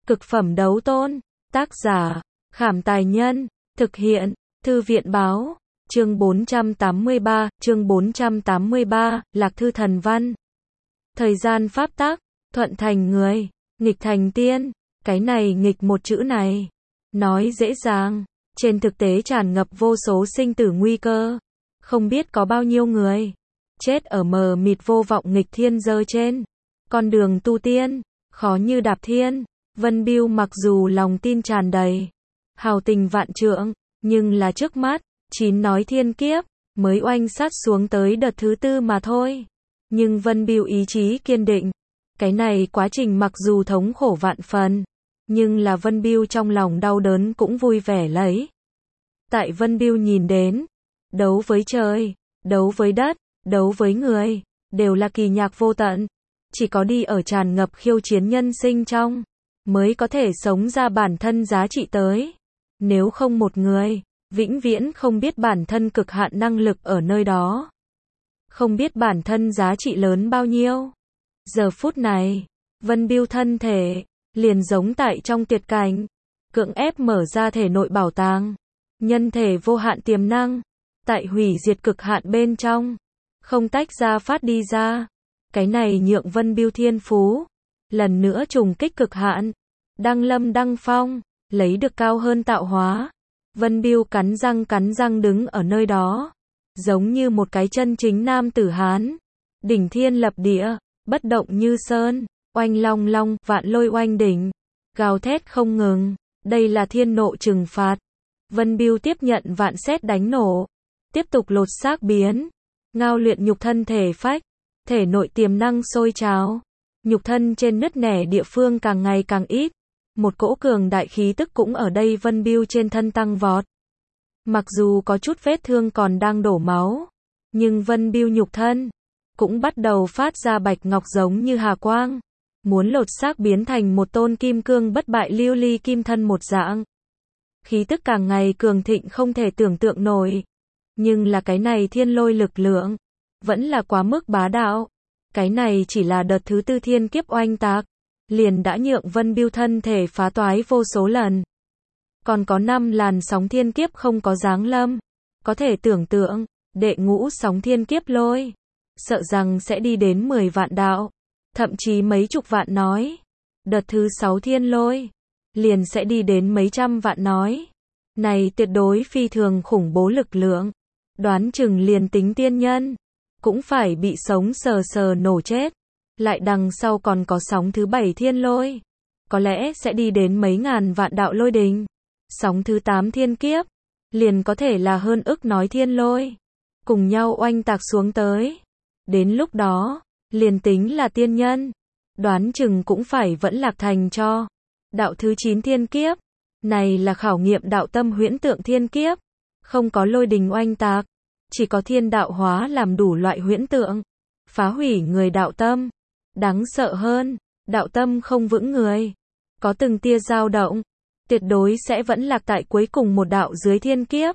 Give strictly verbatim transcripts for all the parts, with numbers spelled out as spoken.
Cực phẩm đấu tôn. Tác giả, Khảm Tài Nhân. Thực hiện, Thư viện Báo. Chương bốn trăm tám mươi ba, chương bốn trăm tám mươi ba, Lạc Thư Thần Văn. Thời gian pháp tắc, thuận thành người, nghịch thành tiên. Cái này nghịch một chữ này, nói dễ dàng, trên thực tế tràn ngập vô số sinh tử nguy cơ. Không biết có bao nhiêu người chết ở mờ mịt vô vọng nghịch thiên dơ trên con đường tu tiên, khó như đạp thiên. Vân Bưu mặc dù lòng tin tràn đầy, hào tình vạn trượng, nhưng là trước mắt, chín nói thiên kiếp, mới oanh sát xuống tới đợt thứ tư mà thôi. Nhưng Vân Bưu ý chí kiên định. Cái này quá trình mặc dù thống khổ vạn phần, nhưng là Vân Bưu trong lòng đau đớn cũng vui vẻ lấy. Tại Vân Bưu nhìn đến, đấu với trời, đấu với đất, đấu với người, đều là kỳ nhạc vô tận. Chỉ có đi ở tràn ngập khiêu chiến nhân sinh trong, mới có thể sống ra bản thân giá trị tới. Nếu không một người, vĩnh viễn không biết bản thân cực hạn năng lực ở nơi đó. Không biết bản thân giá trị lớn bao nhiêu. Giờ phút này, Vân Bưu thân thể, liền giống tại trong tuyệt cảnh, cưỡng ép mở ra thể nội bảo tàng. Nhân thể vô hạn tiềm năng, tại hủy diệt cực hạn bên trong, không tách ra phát đi ra. Cái này nhượng Vân Bưu thiên phú, lần nữa trùng kích cực hạn, đăng lâm đăng phong, lấy được cao hơn tạo hóa. Vân Bưu cắn răng cắn răng đứng ở nơi đó, giống như một cái chân chính nam tử Hán, đỉnh thiên lập địa, bất động như sơn, oanh long long, vạn lôi oanh đỉnh, gào thét không ngừng. Đây là thiên nộ trừng phạt. Vân Bưu tiếp nhận vạn sét đánh nổ, tiếp tục lột xác biến, ngao luyện nhục thân thể phách, thể nội tiềm năng sôi trào, nhục thân trên nứt nẻ địa phương càng ngày càng ít, một cỗ cường đại khí tức cũng ở đây Vân Bưu trên thân tăng vọt. Mặc dù có chút vết thương còn đang đổ máu, nhưng Vân Bưu nhục thân cũng bắt đầu phát ra bạch ngọc giống như hà quang, muốn lột xác biến thành một tôn kim cương bất bại lưu ly kim thân một dạng. Khí tức càng ngày cường thịnh không thể tưởng tượng nổi. Nhưng là cái này thiên lôi lực lượng, vẫn là quá mức bá đạo. Cái này chỉ là đợt thứ tư thiên kiếp oanh tạc, liền đã nhượng Vân Bưu thân thể phá toái vô số lần. Còn có năm làn sóng thiên kiếp không có giáng lâm. Có thể tưởng tượng, đệ ngũ sóng thiên kiếp lôi, sợ rằng sẽ đi đến mười vạn đạo, thậm chí mấy chục vạn nói. Đợt thứ sáu thiên lôi, liền sẽ đi đến mấy trăm vạn nói. Này tuyệt đối phi thường khủng bố lực lượng. Đoán chừng liền tính tiên nhân, cũng phải bị sống sờ sờ nổ chết. Lại đằng sau còn có sóng thứ bảy thiên lôi, có lẽ sẽ đi đến mấy ngàn vạn đạo lôi đình. Sóng thứ tám thiên kiếp, liền có thể là hơn ức nói thiên lôi, cùng nhau oanh tạc xuống tới. Đến lúc đó, liền tính là tiên nhân, đoán chừng cũng phải vẫn lạc thành cho. Đạo thứ chín thiên kiếp, này là khảo nghiệm đạo tâm huyễn tượng thiên kiếp, không có lôi đình oanh tạc, chỉ có thiên đạo hóa làm đủ loại huyễn tượng, phá hủy người đạo tâm. Đáng sợ hơn, đạo tâm không vững người, có từng tia dao động, tuyệt đối sẽ vẫn lạc tại cuối cùng một đạo dưới thiên kiếp.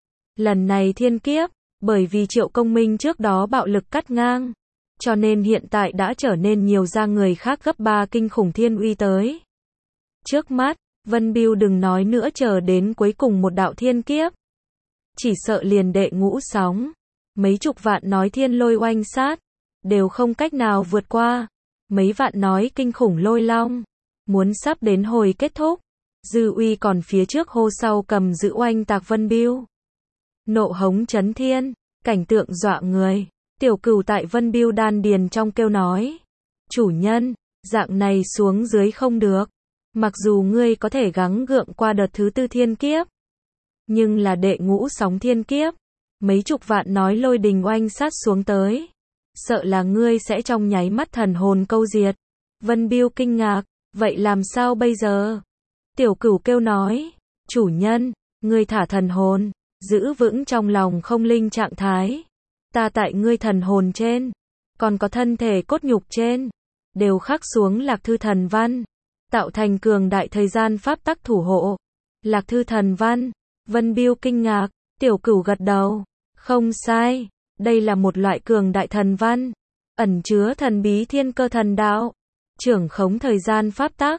Lần này thiên kiếp, bởi vì Triệu Công Minh trước đó bạo lực cắt ngang, cho nên hiện tại đã trở nên nhiều ra người khác gấp ba kinh khủng thiên uy tới. Trước mắt, Vân Bưu đừng nói nữa chờ đến cuối cùng một đạo thiên kiếp. Chỉ sợ liền đệ ngũ sóng, mấy chục vạn nói thiên lôi oanh sát, đều không cách nào vượt qua. Mấy vạn nói kinh khủng lôi long, muốn sắp đến hồi kết thúc. Dư uy còn phía trước hô sau cầm giữ oanh tạc Vân Bưu. Nộ hống chấn thiên, cảnh tượng dọa người. Tiểu Cửu tại Vân Bưu đan điền trong kêu nói. Chủ nhân, dạng này xuống dưới không được. Mặc dù ngươi có thể gắng gượng qua đợt thứ tư thiên kiếp, nhưng là đệ ngũ sóng thiên kiếp, mấy chục vạn nói lôi đình oanh sát xuống tới, sợ là ngươi sẽ trong nháy mắt thần hồn câu diệt. Vân Bưu kinh ngạc, vậy làm sao bây giờ? Tiểu Cửu kêu nói, chủ nhân, ngươi thả thần hồn, giữ vững trong lòng không linh trạng thái. Ta tại ngươi thần hồn trên, còn có thân thể cốt nhục trên, đều khắc xuống Lạc Thư Thần Văn, tạo thành cường đại thời gian pháp tắc thủ hộ. Lạc Thư Thần Văn. Vân Bưu kinh ngạc, Tiểu Cửu gật đầu, không sai, đây là một loại cường đại thần văn, ẩn chứa thần bí thiên cơ thần đạo, trưởng khống thời gian pháp tắc,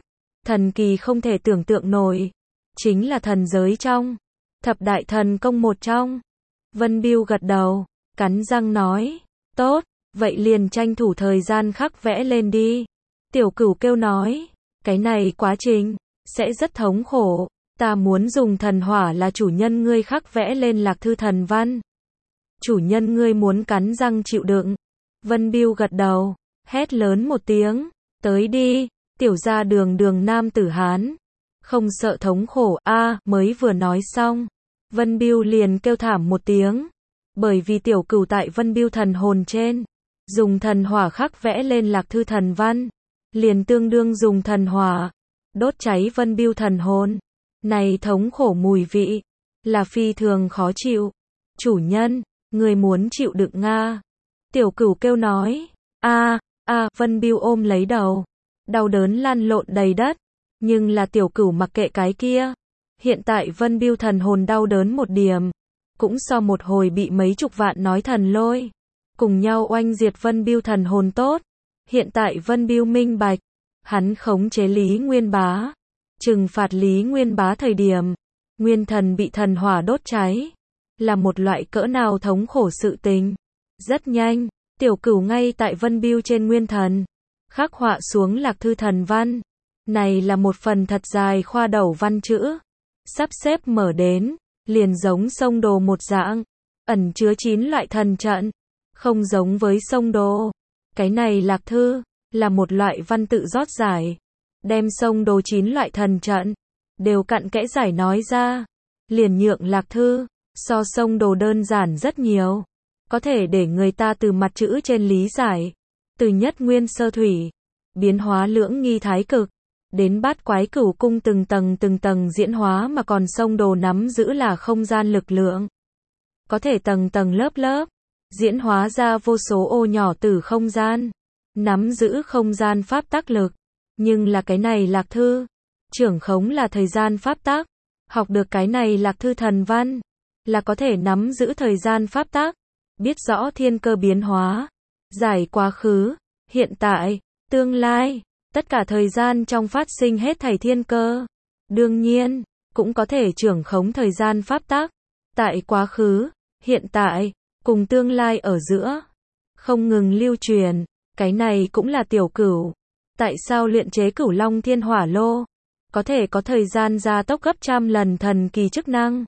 Thần kỳ không thể tưởng tượng nổi. Chính là thần giới trong thập đại thần công một trong. Vân Biêu gật đầu, cắn răng nói, tốt, vậy liền tranh thủ thời gian khắc vẽ lên đi. Tiểu Cửu kêu nói, cái này quá trình sẽ rất thống khổ, ta muốn dùng thần hỏa là chủ nhân ngươi khắc vẽ lên lạc thư thần văn. Chủ nhân ngươi muốn cắn răng chịu đựng. Vân Biêu gật đầu, hét lớn một tiếng, tới đi, tiểu gia đường đường nam tử Hán, không sợ thống khổ a. À, mới vừa nói xong, Vân Biêu liền kêu thảm một tiếng, bởi vì Tiểu Cửu tại Vân Biêu thần hồn trên, dùng thần hỏa khắc vẽ lên lạc thư thần văn, liền tương đương dùng thần hỏa đốt cháy Vân Biêu thần hồn. Này thống khổ mùi vị là phi thường khó chịu. Chủ nhân, người muốn chịu đựng nga. Tiểu Cửu kêu nói, a a. Vân Biêu ôm lấy đầu, đau đớn lăn lộn đầy đất, nhưng là Tiểu Cửu mặc kệ cái kia. Hiện tại Vân Biêu thần hồn đau đớn một điểm, cũng so một hồi bị mấy chục vạn nói thần lôi cùng nhau oanh diệt Vân Biêu thần hồn tốt. Hiện tại Vân Biêu minh bạch, hắn khống chế Lý Nguyên Bá, trừng phạt Lý Nguyên Bá thời điểm, nguyên thần bị thần hỏa đốt cháy, là một loại cỡ nào thống khổ sự tình. Rất nhanh, Tiểu Cửu ngay tại Vân Biêu trên nguyên thần, khắc họa xuống lạc thư thần văn. Này là một phần thật dài khoa đầu văn chữ, sắp xếp mở đến, liền giống sông đồ một dạng, ẩn chứa chín loại thần trận, không giống với sông đồ. Cái này lạc thư, là một loại văn tự rót giải, đem sông đồ chín loại thần trận, đều cặn kẽ giải nói ra, liền nhượng lạc thư, so sông đồ đơn giản rất nhiều, có thể để người ta từ mặt chữ trên lý giải, từ nhất nguyên sơ thủy, biến hóa lưỡng nghi thái cực, đến bát quái cửu cung từng tầng từng tầng diễn hóa mà còn sông đồ nắm giữ là không gian lực lượng. Có thể tầng tầng lớp lớp, diễn hóa ra vô số ô nhỏ từ không gian, nắm giữ không gian pháp tắc lực. Nhưng là cái này lạc thư, trưởng khống là thời gian pháp tắc, học được cái này lạc thư thần văn, là có thể nắm giữ thời gian pháp tắc, biết rõ thiên cơ biến hóa, giải quá khứ, hiện tại, tương lai, tất cả thời gian trong phát sinh hết thảy thiên cơ. Đương nhiên, cũng có thể trưởng khống thời gian pháp tắc, tại quá khứ, hiện tại, cùng tương lai ở giữa, không ngừng lưu truyền. Cái này cũng là Tiểu Cửu. Tại sao luyện chế Cửu Long Thiên Hỏa Lô có thể có thời gian gia tốc gấp trăm lần thần kỳ chức năng?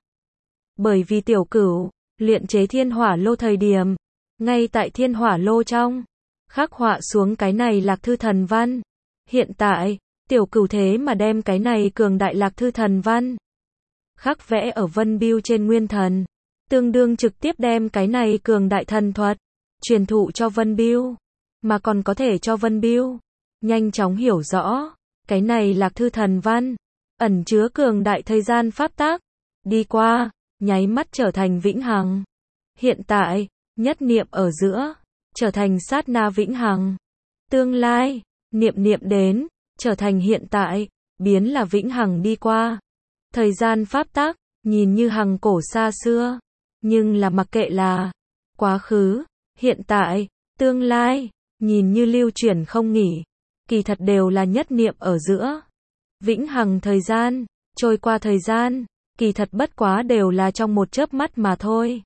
Bởi vì Tiểu Cửu luyện chế Thiên Hỏa Lô thời điểm, ngay tại Thiên Hỏa Lô trong khắc họa xuống cái này lạc thư thần văn. Hiện tại, Tiểu Cửu thế mà đem cái này cường đại lạc thư thần văn khắc vẽ ở Vân Biêu trên nguyên thần, tương đương trực tiếp đem cái này cường đại thần thuật truyền thụ cho Vân Biêu, mà còn có thể cho Vân Biêu nhanh chóng hiểu rõ, cái này lạc thư thần văn ẩn chứa cường đại thời gian pháp tắc, đi qua, nháy mắt trở thành vĩnh hằng. Hiện tại, nhất niệm ở giữa, trở thành sát na vĩnh hằng. Tương lai, niệm niệm đến, trở thành hiện tại, biến là vĩnh hằng đi qua. Thời gian pháp tắc, nhìn như hằng cổ xa xưa, nhưng là mặc kệ là quá khứ, hiện tại, tương lai, nhìn như lưu chuyển không nghỉ, kỳ thật đều là nhất niệm ở giữa. Vĩnh hằng thời gian, trôi qua thời gian, kỳ thật bất quá đều là trong một chớp mắt mà thôi.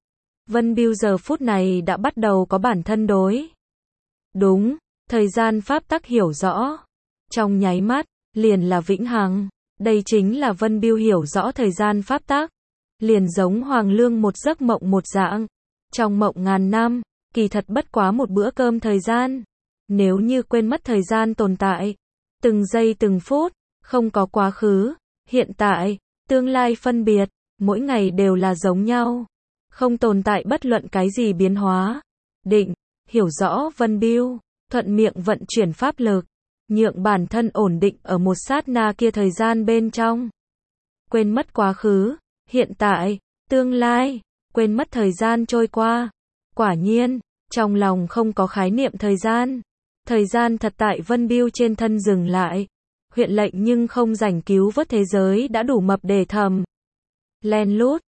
Vân Biêu giờ phút này đã bắt đầu có bản thân đối. Đúng, thời gian pháp tắc hiểu rõ. Trong nháy mắt, liền là vĩnh hằng. Đây chính là Vân Biêu hiểu rõ thời gian pháp tắc. Liền giống Hoàng Lương một giấc mộng một dạng. Trong mộng ngàn năm, kỳ thật bất quá một bữa cơm thời gian. Nếu như quên mất thời gian tồn tại, từng giây từng phút, không có quá khứ, hiện tại, tương lai phân biệt, mỗi ngày đều là giống nhau. Không tồn tại bất luận cái gì biến hóa. Định, hiểu rõ Vân Biêu, thuận miệng vận chuyển pháp lực, nhượng bản thân ổn định ở một sát na kia thời gian bên trong. Quên mất quá khứ, hiện tại, tương lai, quên mất thời gian trôi qua. Quả nhiên, trong lòng không có khái niệm thời gian. Thời gian thật tại Vân Biêu trên thân dừng lại. Huyện lệnh nhưng không rảnh cứu vớt thế giới đã đủ mập để thầm. Len lút,